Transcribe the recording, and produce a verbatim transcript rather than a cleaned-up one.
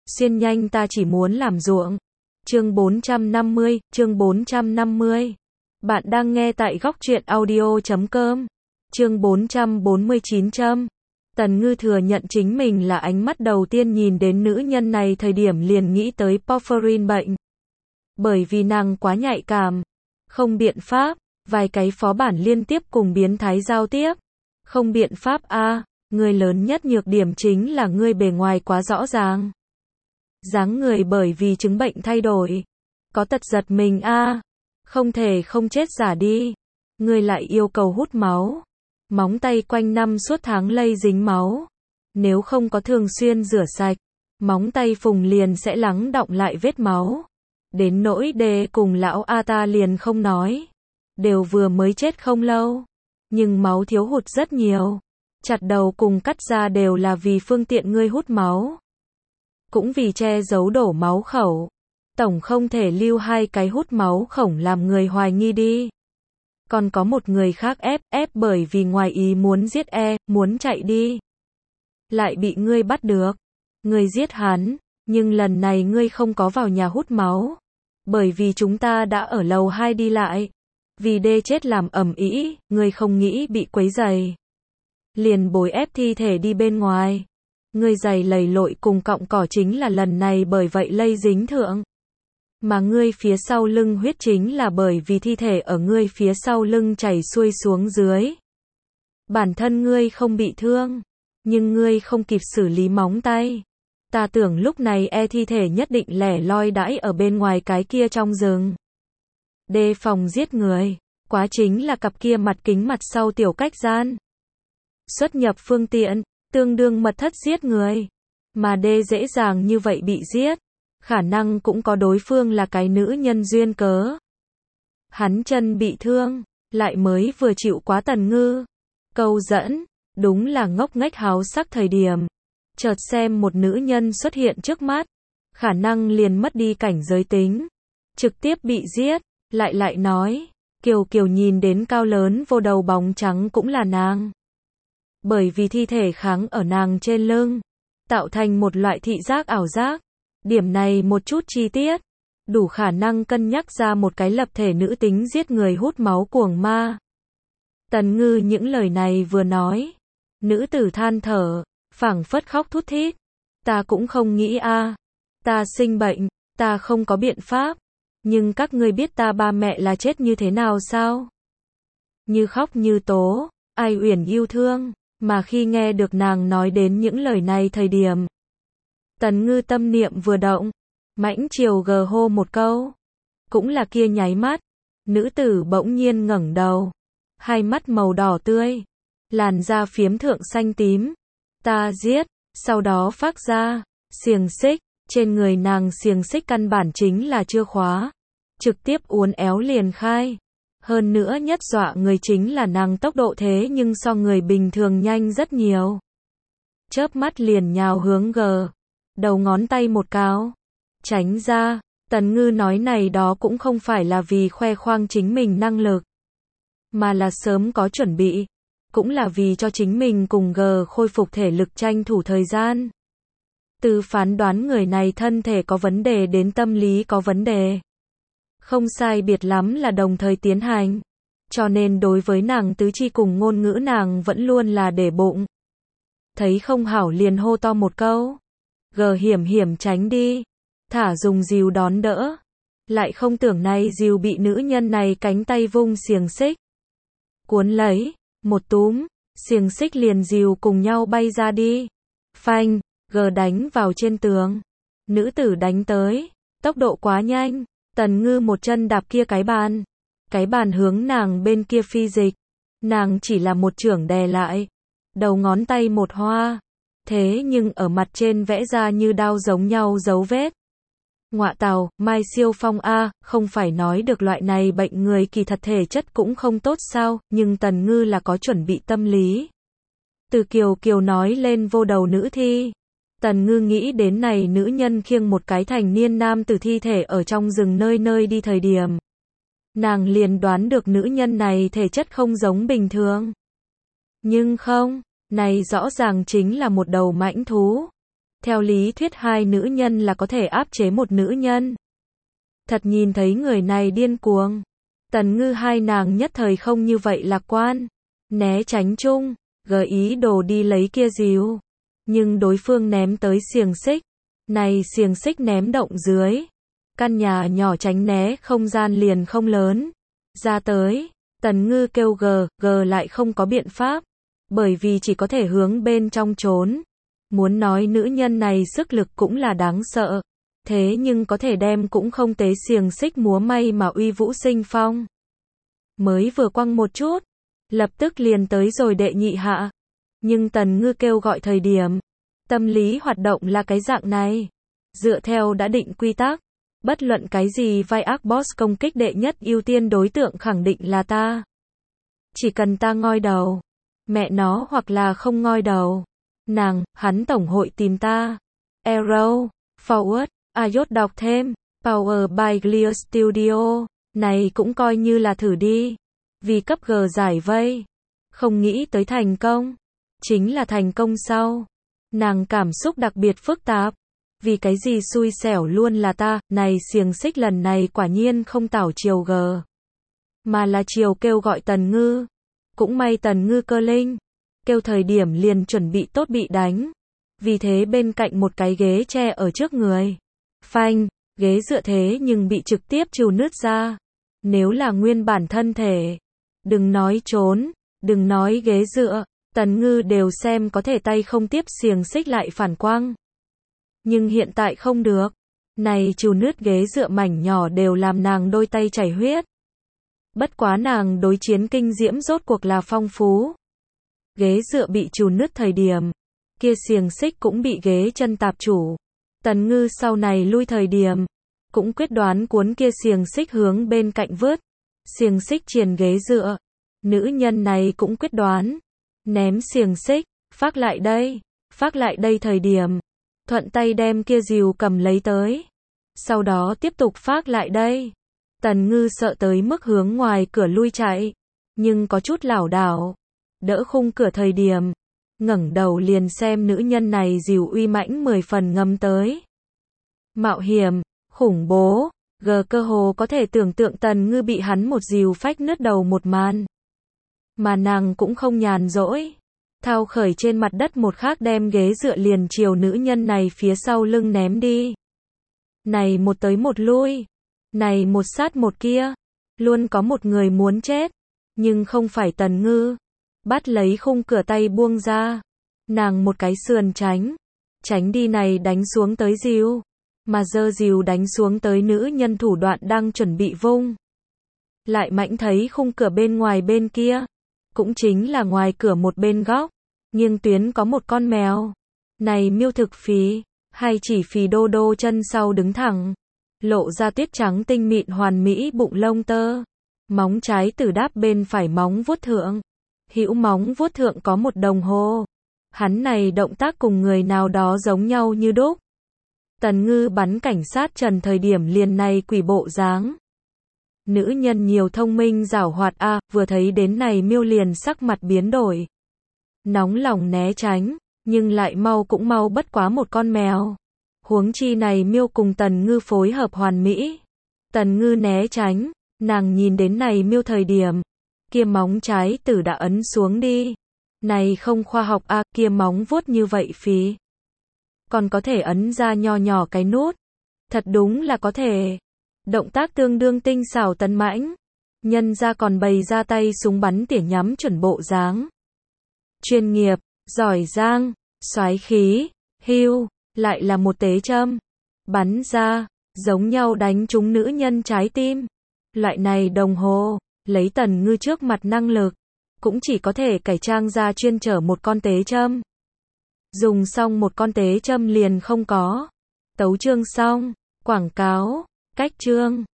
Xuyên nhanh ta chỉ muốn làm ruộng. Chương bốn trăm năm mươi, chương bốn trăm năm mươi. Bạn đang nghe tại góc truyện audio chấm com. Chương bốn trăm bốn mươi chín chấm. Tần Ngư thừa nhận chính mình là ánh mắt đầu tiên nhìn đến nữ nhân này thời điểm liền nghĩ tới Porphyrin bệnh. Bởi vì nàng quá nhạy cảm. Không biện pháp, vài cái phó bản liên tiếp cùng biến thái giao tiếp. Không biện pháp a, người lớn nhất nhược điểm chính là ngươi bề ngoài quá rõ ràng. Dáng người bởi vì chứng bệnh thay đổi. Có tật giật mình a, không thể không chết giả đi. Ngươi lại yêu cầu hút máu. Móng tay quanh năm suốt tháng lây dính máu. Nếu không có thường xuyên rửa sạch, móng tay phùng liền sẽ lắng đọng lại vết máu. Đến nỗi đề cùng lão A ta liền không nói. Đều vừa mới chết không lâu. Nhưng máu thiếu hụt rất nhiều. Chặt đầu cùng cắt da đều là vì phương tiện ngươi hút máu. Cũng vì che giấu đổ máu khẩu. Tổng không thể lưu hai cái hút máu khổng làm người hoài nghi đi. Còn có một người khác ép, ép bởi vì ngoài ý muốn giết e, muốn chạy đi. Lại bị ngươi bắt được. Ngươi giết hắn, nhưng lần này ngươi không có vào nhà hút máu. Bởi vì chúng ta đã ở lầu hai đi lại. Vì đê chết làm ầm ĩ, ngươi không nghĩ bị quấy rầy. Liền bồi ép thi thể đi bên ngoài. Ngươi giày lầy lội cùng cọng cỏ chính là lần này bởi vậy lây dính thượng. Mà ngươi phía sau lưng huyết chính là bởi vì thi thể ở ngươi phía sau lưng chảy xuôi xuống dưới. Bản thân ngươi không bị thương, nhưng ngươi không kịp xử lý móng tay. Ta tưởng lúc này e thi thể nhất định lẻ loi đãi ở bên ngoài cái kia trong rừng. Đề phòng giết người, quá chính là cặp kia mặt kính mặt sau tiểu cách gian. Xuất nhập phương tiện, tương đương mật thất giết người. Mà đê dễ dàng như vậy bị giết. Khả năng cũng có đối phương là cái nữ nhân duyên cớ. Hắn chân bị thương, lại mới vừa chịu quá Tần Ngư. Câu dẫn, đúng là ngốc nghếch háo sắc thời điểm. Chợt xem một nữ nhân xuất hiện trước mắt. Khả năng liền mất đi cảnh giới tính. Trực tiếp bị giết, lại lại nói. Kiều Kiều nhìn đến cao lớn vô đầu bóng trắng cũng là nàng. Bởi vì thi thể kháng ở nàng trên lưng. Tạo thành một loại thị giác ảo giác. Điểm này một chút chi tiết, đủ khả năng cân nhắc ra một cái lập thể nữ tính giết người hút máu cuồng ma. Tần Ngư những lời này vừa nói, nữ tử than thở, phảng phất khóc thút thít. Ta cũng không nghĩ a, ta sinh bệnh, ta không có biện pháp, nhưng các ngươi biết ta ba mẹ là chết như thế nào sao? Như khóc như tố, ai uyển yêu thương, mà khi nghe được nàng nói đến những lời này thời điểm, Tần Ngư tâm niệm vừa động, mãnh chiều gờ hô một câu. Cũng là kia nháy mắt, nữ tử bỗng nhiên ngẩng đầu, hai mắt màu đỏ tươi, làn da phiếm thượng xanh tím. Ta giết, sau đó phát ra, xiềng xích, trên người nàng xiềng xích căn bản chính là chưa khóa, trực tiếp uốn éo liền khai. Hơn nữa nhất dọa người chính là nàng tốc độ thế nhưng so người bình thường nhanh rất nhiều. Chớp mắt liền nhào hướng gờ. Đầu ngón tay một cáo. Tránh ra, Tần Ngư nói này đó cũng không phải là vì khoe khoang chính mình năng lực. Mà là sớm có chuẩn bị. Cũng là vì cho chính mình cùng G khôi phục thể lực tranh thủ thời gian. Từ phán đoán người này thân thể có vấn đề đến tâm lý có vấn đề. Không sai biệt lắm là đồng thời tiến hành. Cho nên đối với nàng tứ chi cùng ngôn ngữ nàng vẫn luôn là để bụng. Thấy không hảo liền hô to một câu. Gờ hiểm hiểm tránh đi. Thả dùng dìu đón đỡ. Lại không tưởng này dìu bị nữ nhân này cánh tay vung xiềng xích. Cuốn lấy. Một túm. Xiềng xích liền dìu cùng nhau bay ra đi. Phanh. Gờ đánh vào trên tường. Nữ tử đánh tới. Tốc độ quá nhanh. Tần Ngư một chân đạp kia cái bàn. Cái bàn hướng nàng bên kia phi dịch. Nàng chỉ là một chưởng đè lại. Đầu ngón tay một hoa. Thế nhưng ở mặt trên vẽ ra như đao giống nhau dấu vết. Ngọa tào, Mai Siêu Phong a, không phải nói được loại này bệnh người kỳ thật thể chất cũng không tốt sao, nhưng Tần Ngư là có chuẩn bị tâm lý. Từ Kiều Kiều nói lên vô đầu nữ thi. Tần Ngư nghĩ đến này nữ nhân khiêng một cái thành niên nam tử thi thể ở trong rừng nơi nơi đi thời điểm. Nàng liền đoán được nữ nhân này thể chất không giống bình thường. Nhưng không. Này rõ ràng chính là một đầu mãnh thú. Theo lý thuyết hai nữ nhân là có thể áp chế một nữ nhân. Thật nhìn thấy người này điên cuồng. Tần Ngư hai nàng nhất thời không như vậy lạc quan. Né tránh chung, gợi ý đồ đi lấy kia dìu. Nhưng đối phương ném tới xiềng xích. Này xiềng xích ném động dưới. Căn nhà nhỏ tránh né không gian liền không lớn. Ra tới, Tần Ngư kêu gờ, gờ lại không có biện pháp. Bởi vì chỉ có thể hướng bên trong trốn. Muốn nói nữ nhân này sức lực cũng là đáng sợ. Thế nhưng có thể đem cũng không tế xiềng xích múa may mà uy vũ sinh phong. Mới vừa quăng một chút, lập tức liền tới rồi đệ nhị hạ. Nhưng Tần Ngư kêu gọi thời điểm, tâm lý hoạt động là cái dạng này. Dựa theo đã định quy tắc, bất luận cái gì vai ác boss công kích đệ nhất ưu tiên đối tượng khẳng định là ta. Chỉ cần ta ngoi đầu, mẹ nó hoặc là không ngoi đầu. Nàng, hắn tổng hội tìm ta. Arrow, Forward, Ayot đọc thêm, Power by Clear Studio, này cũng coi như là thử đi. Vì cấp G giải vây, không nghĩ tới thành công, chính là thành công sau. Nàng cảm xúc đặc biệt phức tạp, vì cái gì xui xẻo luôn là ta, này xiềng xích lần này quả nhiên không tảo chiều G, mà là chiều kêu gọi Tần Ngư. Cũng may Tần Ngư cơ linh, kêu thời điểm liền chuẩn bị tốt bị đánh. Vì thế bên cạnh một cái ghế tre ở trước người. Phanh, ghế dựa thế nhưng bị trực tiếp trù nứt ra. Nếu là nguyên bản thân thể, đừng nói trốn, đừng nói ghế dựa, Tần Ngư đều xem có thể tay không tiếp xiềng xích lại phản quang. Nhưng hiện tại không được. Này trù nứt ghế dựa mảnh nhỏ đều làm nàng đôi tay chảy huyết. Bất quá nàng đối chiến kinh diễm rốt cuộc là phong phú. Ghế dựa bị trù nứt thời điểm, kia xiềng xích cũng bị ghế chân tạp chủ. Tần Ngư sau này lui thời điểm, cũng quyết đoán cuốn kia xiềng xích hướng bên cạnh vứt. Xiềng xích triền ghế dựa. Nữ nhân này cũng quyết đoán. Ném xiềng xích, phác lại đây. Phác lại đây thời điểm, thuận tay đem kia dìu cầm lấy tới. Sau đó tiếp tục phác lại đây. Tần Ngư sợ tới mức hướng ngoài cửa lui chạy. Nhưng có chút lảo đảo. Đỡ khung cửa thời điểm, ngẩng đầu liền xem nữ nhân này dìu uy mãnh mười phần ngâm tới. Mạo hiểm, khủng bố, gờ cơ hồ có thể tưởng tượng Tần Ngư bị hắn một dìu phách nứt đầu một màn. Mà nàng cũng không nhàn rỗi. Thao khởi trên mặt đất một khác đem ghế dựa liền chiều nữ nhân này phía sau lưng ném đi. Này một tới một lui. Này một sát một kia. Luôn có một người muốn chết. Nhưng không phải Tần Ngư. Bắt lấy khung cửa tay buông ra. Nàng một cái sườn tránh. Tránh đi này đánh xuống tới dìu. Mà giơ dìu đánh xuống tới nữ nhân thủ đoạn đang chuẩn bị vung. Lại mãnh thấy khung cửa bên ngoài bên kia. Cũng chính là ngoài cửa một bên góc. Nghiêng tuyến có một con mèo. Này miêu thực phí. Hay chỉ phì đô đô chân sau đứng thẳng. Lộ ra tuyết trắng tinh mịn hoàn mỹ bụng lông tơ. Móng trái từ đáp bên phải móng vuốt thượng. Hữu móng vuốt thượng có một đồng hồ. Hắn này động tác cùng người nào đó giống nhau như đúc. Tần Ngư bắn cảnh sát trần thời điểm liền này quỷ bộ dáng. Nữ nhân nhiều thông minh giảo hoạt a, à, vừa thấy đến này miêu liền sắc mặt biến đổi. Nóng lòng né tránh, nhưng lại mau cũng mau bất quá một con mèo. Huống chi này miêu cùng Tần Ngư phối hợp hoàn mỹ. Tần Ngư né tránh, nàng nhìn đến này miêu thời điểm. Kia móng trái tử đã ấn xuống đi. Này không khoa học a, à, kia móng vuốt như vậy phí. Còn có thể ấn ra nho nhỏ cái nút. Thật đúng là có thể. Động tác tương đương tinh xảo tấn mãnh. Nhân ra còn bày ra tay súng bắn tỉa nhắm chuẩn bộ dáng. Chuyên nghiệp, giỏi giang, soái khí, hưu, lại là một tế châm. Bắn ra, giống nhau đánh trúng nữ nhân trái tim. Loại này đồng hồ, lấy Tần Ngư trước mặt năng lực, cũng chỉ có thể cải trang ra chuyên chở một con tế châm. Dùng xong một con tế châm liền không có. Tấu chương xong, quảng cáo, cách chương.